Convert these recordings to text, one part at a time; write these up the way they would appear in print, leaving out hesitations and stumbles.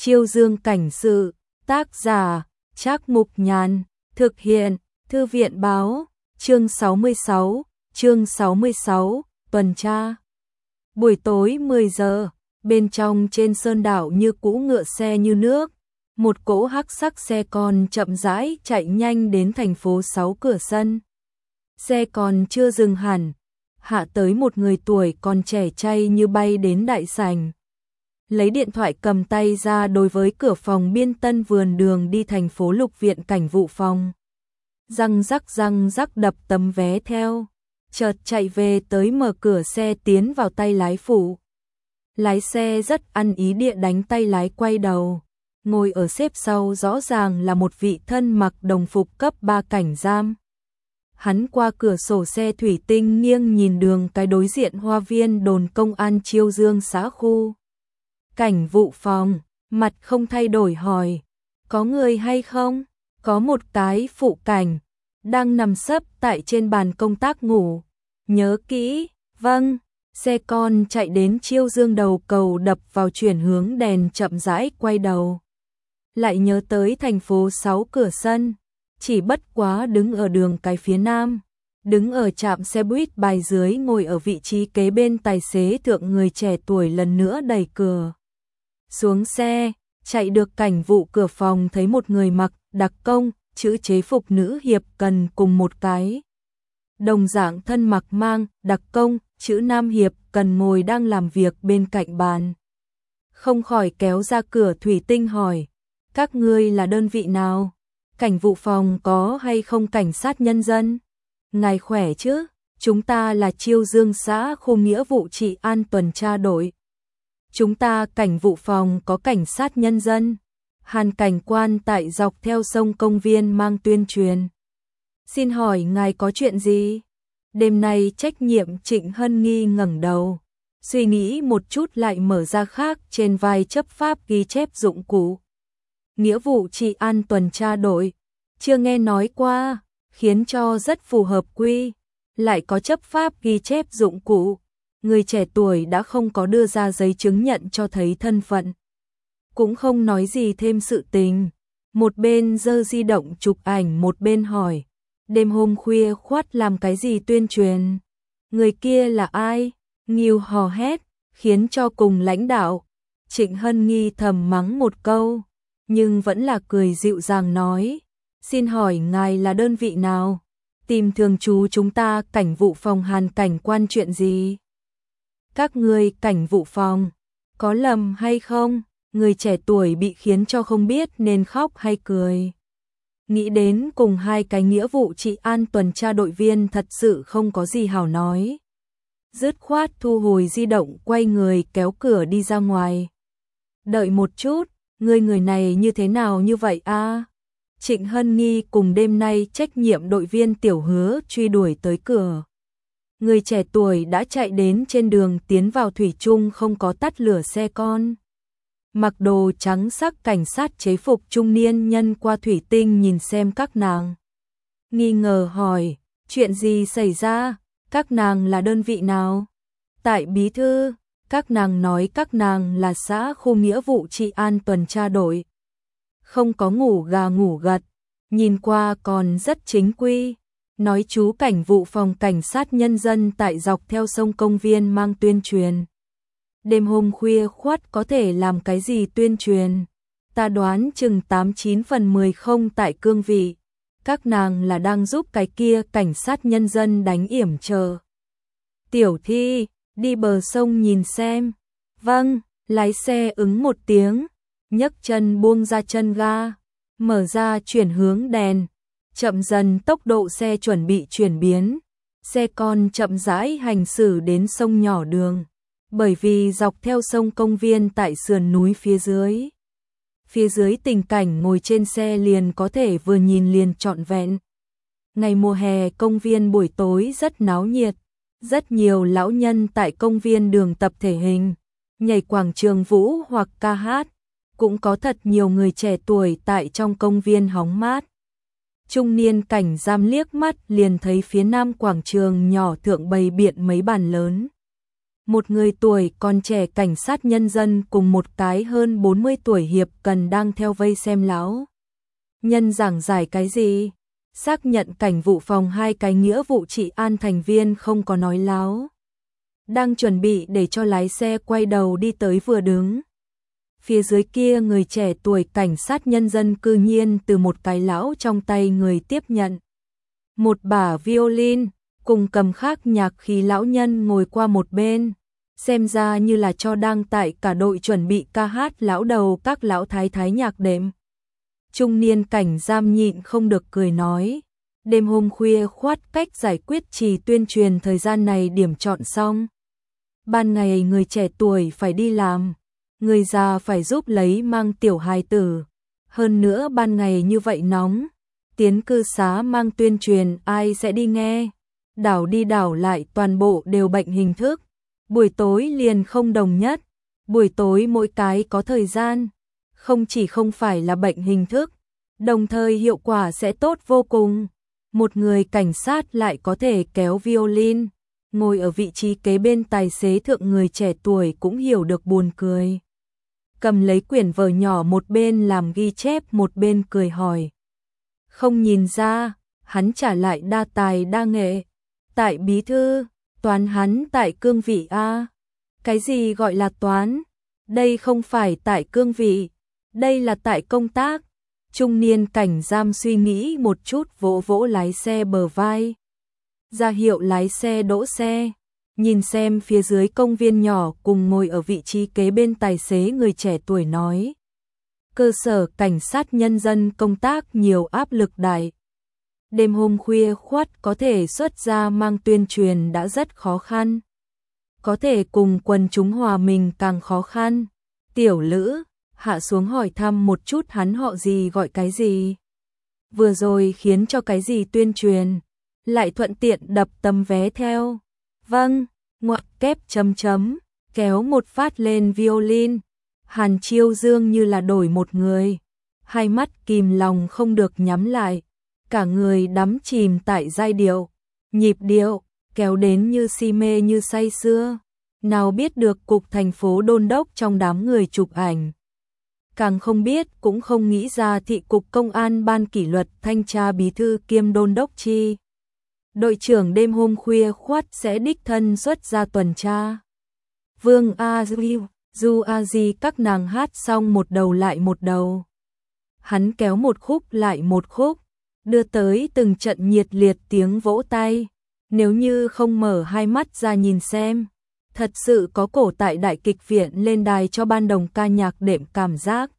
Chiêu Dương cảnh sự, tác giả, Trác Mục Nhàn, thực hiện, Thư viện báo, chương 66, tuần tra. Buổi tối 10 giờ, bên trong trên sơn đảo như cũ ngựa xe như nước, một cỗ hắc sắc xe con chậm rãi chạy nhanh đến thành phố 6 Cửa Sân. Xe còn chưa dừng hẳn, hạ tới một người tuổi còn trẻ trai như bay đến đại sảnh. Lấy điện thoại cầm tay ra đối với cửa phòng Biên Tân vườn đường đi thành phố Lục Viện Cảnh vụ phòng. Răng rắc đập tấm vé theo, chợt chạy về tới mở cửa xe tiến vào tay lái phụ. Lái xe rất ăn ý địa đánh tay lái quay đầu, ngồi ở xếp sau rõ ràng là một vị thân mặc đồng phục cấp 3 cảnh giam. Hắn qua cửa sổ xe thủy tinh nghiêng nhìn đường cái đối diện hoa viên đồn công an Chiêu Dương xã khu. Cảnh vụ phòng, mặt không thay đổi hỏi, có người hay không? Có một cái phụ cảnh, đang nằm sấp tại trên bàn công tác ngủ. Nhớ kỹ, vâng, xe con chạy đến Chiêu Dương đầu cầu đập vào chuyển hướng đèn chậm rãi quay đầu. Lại nhớ tới thành phố 6 Cửa Sân, chỉ bất quá đứng ở đường cái phía nam. Đứng ở trạm xe buýt bài dưới ngồi ở vị trí kế bên tài xế thượng người trẻ tuổi lần nữa đẩy cửa xuống xe, chạy được cảnh vụ cửa phòng thấy một người mặc đặc công, chữ chế phục nữ hiệp cần cùng một cái. Đồng dạng thân mặc mang, đặc công, chữ nam hiệp cần ngồi đang làm việc bên cạnh bàn. Không khỏi kéo ra cửa thủy tinh hỏi, các ngươi là đơn vị nào? Cảnh vụ phòng có hay không cảnh sát nhân dân? Ngài khỏe chứ? Chúng ta là Chiêu Dương xã khu nghĩa vụ trị an tuần tra đội. Chúng ta cảnh vụ phòng có cảnh sát nhân dân. Hàn cảnh quan tại dọc theo sông công viên mang tuyên truyền. Xin hỏi ngài có chuyện gì? Đêm nay trách nhiệm Trịnh Hân Nghi ngẩng đầu, suy nghĩ một chút lại mở ra khác trên vai chấp pháp ghi chép dụng cụ. Nghĩa vụ trị an tuần tra đội, chưa nghe nói qua, khiến cho rất phù hợp quy, lại có chấp pháp ghi chép dụng cụ. Người trẻ tuổi đã không có đưa ra giấy chứng nhận cho thấy thân phận, cũng không nói gì thêm sự tình, một bên giơ di động chụp ảnh một bên hỏi, đêm hôm khuya khoắt làm cái gì tuyên truyền? Người kia là ai? Nghiêu hò hét, khiến cho cùng lãnh đạo. Trịnh Hân Nghi thầm mắng một câu, nhưng vẫn là cười dịu dàng nói, xin hỏi ngài là đơn vị nào? Tìm thường trú chúng ta cảnh vụ phòng Hàn cảnh quan chuyện gì? Các ngươi cảnh vụ phòng, có lầm hay không? Người trẻ tuổi bị khiến cho không biết nên khóc hay cười. Nghĩ đến cùng hai cái nghĩa vụ trị an tuần tra đội viên thật sự không có gì hảo nói. Dứt khoát thu hồi di động quay người kéo cửa đi ra ngoài. Đợi một chút, người này như thế nào như vậy a? Trịnh Hân Nghi cùng đêm nay trách nhiệm đội viên Tiểu Hứa truy đuổi tới cửa. Người trẻ tuổi đã chạy đến trên đường tiến vào thủy chung không có tắt lửa xe con. Mặc đồ trắng sắc cảnh sát chế phục trung niên nhân qua thủy tinh nhìn xem các nàng. Nghi ngờ hỏi, chuyện gì xảy ra? Các nàng là đơn vị nào? Tại bí thư, các nàng nói các nàng là xã khu nghĩa vụ trị an tuần tra đội. Không có ngủ gà ngủ gật, nhìn qua còn rất chính quy. Nói chú cảnh vụ phòng cảnh sát nhân dân tại dọc theo sông công viên mang tuyên truyền. Đêm hôm khuya khoắt có thể làm cái gì tuyên truyền? Ta đoán chừng 89 phần 10 không tại cương vị. Các nàng là đang giúp cái kia cảnh sát nhân dân đánh yểm chờ. Tiểu Thi, đi bờ sông nhìn xem. Vâng, lái xe ứng một tiếng, nhấc chân buông ra chân ga, mở ra chuyển hướng đèn, chậm dần tốc độ xe chuẩn bị chuyển biến. Xe con chậm rãi hành xử đến sông nhỏ đường. Bởi vì dọc theo sông công viên tại sườn núi phía dưới. Phía dưới tình cảnh ngồi trên xe liền có thể vừa nhìn liền trọn vẹn. Ngày mùa hè công viên buổi tối rất náo nhiệt. Rất nhiều lão nhân tại công viên đường tập thể hình, nhảy quảng trường vũ hoặc ca hát. Cũng có thật nhiều người trẻ tuổi tại trong công viên hóng mát. Trung niên cảnh giam liếc mắt liền thấy phía nam quảng trường nhỏ thượng bày biện mấy bàn lớn. một người tuổi còn trẻ cảnh sát nhân dân cùng một cái hơn 40 tuổi hiệp cần đang theo vây xem lão nhân giảng giải cái gì. Xác nhận cảnh vụ phòng hai cái nghĩa vụ trị an thành viên không có nói láo. Đang chuẩn bị để cho lái xe quay đầu đi tới vừa đứng. Phía dưới kia người trẻ tuổi cảnh sát nhân dân cư nhiên từ một cái lão trong tay người tiếp nhận một bả violin, cùng cầm khác nhạc khí lão nhân ngồi qua một bên. Xem ra như là cho đang tại cả đội chuẩn bị ca hát lão đầu các lão thái thái nhạc đệm. Trung niên cảnh giam nhịn không được cười nói. Đêm hôm khuya khoát cách giải quyết chỉ tuyên truyền thời gian này điểm chọn xong. Ban ngày người trẻ tuổi phải đi làm, người già phải giúp lấy mang tiểu hài tử. Hơn nữa ban ngày như vậy nóng, tiến cư xá mang tuyên truyền ai sẽ đi nghe. Đảo đi đảo lại toàn bộ đều bệnh hình thức. Buổi tối liền không đồng nhất, buổi tối mỗi cái có thời gian. Không chỉ không phải là bệnh hình thức, đồng thời hiệu quả sẽ tốt vô cùng. Một người cảnh sát lại có thể kéo violin, ngồi ở vị trí kế bên tài xế thượng người trẻ tuổi cũng hiểu được buồn cười. Cầm lấy quyển vở nhỏ một bên làm ghi chép một bên cười hỏi. Không nhìn ra, hắn trả lại đa tài đa nghệ. Tại bí thư, toán hắn tại cương vị A. Cái gì gọi là toán? Đây không phải tại cương vị, đây là tại công tác. Trung niên cảnh giam suy nghĩ một chút vỗ vỗ lái xe bờ vai. Ra hiệu lái xe đỗ xe. Nhìn xem phía dưới công viên nhỏ cùng ngồi ở vị trí kế bên tài xế người trẻ tuổi nói. Cơ sở cảnh sát nhân dân công tác nhiều áp lực đại. Đêm hôm khuya khoắt có thể xuất ra mang tuyên truyền đã rất khó khăn. Có thể cùng quần chúng hòa mình càng khó khăn. Tiểu Lữ hạ xuống hỏi thăm một chút hắn họ gì gọi cái gì. Vừa rồi khiến cho cái gì tuyên truyền. Lại thuận tiện đập tấm vé theo. Vâng, ngoặc kép chấm chấm, kéo một phát lên violin. Hàn Chiêu Dương như là đổi một người. Hai mắt kìm lòng không được nhắm lại. Cả người đắm chìm tại giai điệu. Nhịp điệu, kéo đến như si mê như say sưa. Nào biết được cục thành phố đôn đốc trong đám người chụp ảnh. Càng không biết cũng không nghĩ ra thị cục công an ban kỷ luật thanh tra bí thư kiêm đôn đốc chi. Đội trưởng đêm hôm khuya khoắt sẽ đích thân xuất ra tuần tra. Vương A Du A Di các nàng hát xong một đầu lại một đầu. Hắn kéo một khúc lại một khúc, đưa tới từng trận nhiệt liệt tiếng vỗ tay. Nếu như không mở hai mắt ra nhìn xem, thật sự có cổ tại đại kịch viện lên đài cho ban đồng ca nhạc đệm cảm giác.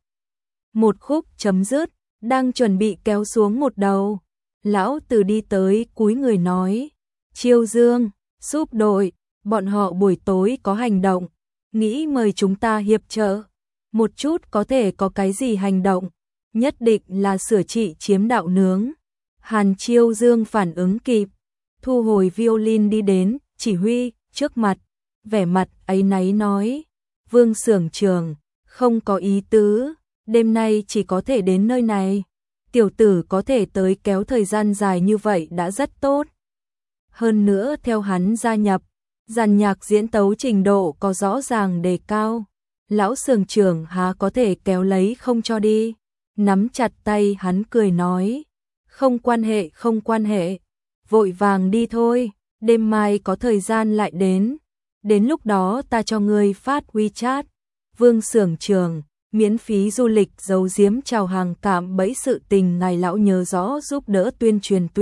Một khúc chấm dứt, đang chuẩn bị kéo xuống một đầu. Lão Từ đi tới cúi người nói, Chiêu Dương, giúp đội, bọn họ buổi tối có hành động, nghĩ mời chúng ta hiệp trợ. Một chút có thể có cái gì hành động, nhất định là sửa trị chiếm đạo nướng. Hàn Chiêu Dương phản ứng kịp, thu hồi violin đi đến, chỉ huy, trước mặt, vẻ mặt áy náy nói, Vương xưởng trưởng, không có ý tứ, đêm nay chỉ có thể đến nơi này. Tiểu tử có thể tới kéo thời gian dài như vậy đã rất tốt. Hơn nữa theo hắn gia nhập, dàn nhạc diễn tấu trình độ có rõ ràng đề cao. Lão xưởng trưởng há có thể kéo lấy không cho đi. Nắm chặt tay hắn cười nói, không quan hệ, vội vàng đi thôi, đêm mai có thời gian lại đến. Đến lúc đó ta cho ngươi phát WeChat. Vương xưởng trưởng, miễn phí du lịch giấu giếm chào hàng cạm bẫy sự tình ngài lão nhớ rõ giúp đỡ tuyên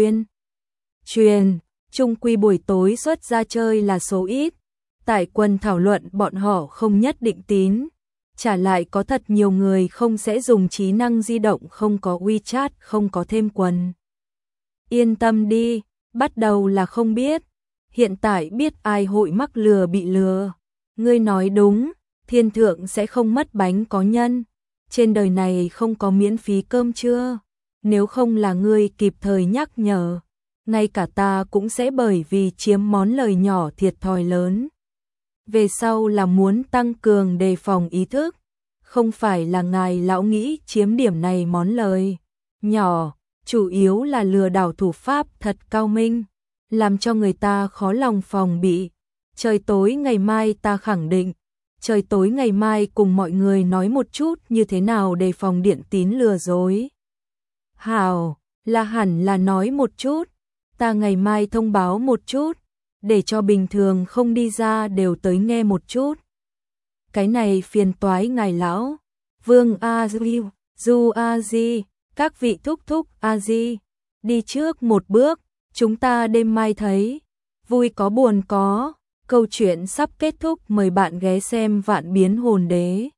truyền. Trung quy buổi tối xuất ra chơi là số ít. Tại quân thảo luận bọn họ không nhất định tín. Trả lại có thật nhiều người không sẽ dùng trí năng di động, không có WeChat, không có thêm quần. Yên tâm đi, bắt đầu là không biết. Hiện tại biết ai hội mắc lừa bị lừa. Ngươi nói đúng, thiên thượng sẽ không mất bánh có nhân. Trên đời này không có miễn phí cơm trưa. Nếu không là ngươi kịp thời nhắc nhở, ngay cả ta cũng sẽ bởi vì chiếm món lời nhỏ thiệt thòi lớn. Về sau là muốn tăng cường đề phòng ý thức. Không phải là ngài lão nghĩ chiếm điểm này món lời nhỏ, chủ yếu là lừa đảo thủ pháp thật cao minh, làm cho người ta khó lòng phòng bị. Trời tối ngày mai ta khẳng định, trời tối ngày mai cùng mọi người nói một chút như thế nào để phòng điện tín lừa dối. Hảo, là hẳn là nói một chút, ta ngày mai thông báo một chút, để cho bình thường không đi ra đều tới nghe một chút. Cái này phiền toái ngài lão. Vương A Di, Du A Di, các vị thúc thúc A Di, đi trước một bước, chúng ta đêm mai thấy, vui có buồn có, câu chuyện sắp kết thúc, mời bạn ghé xem Vạn Biến Hồn Đế.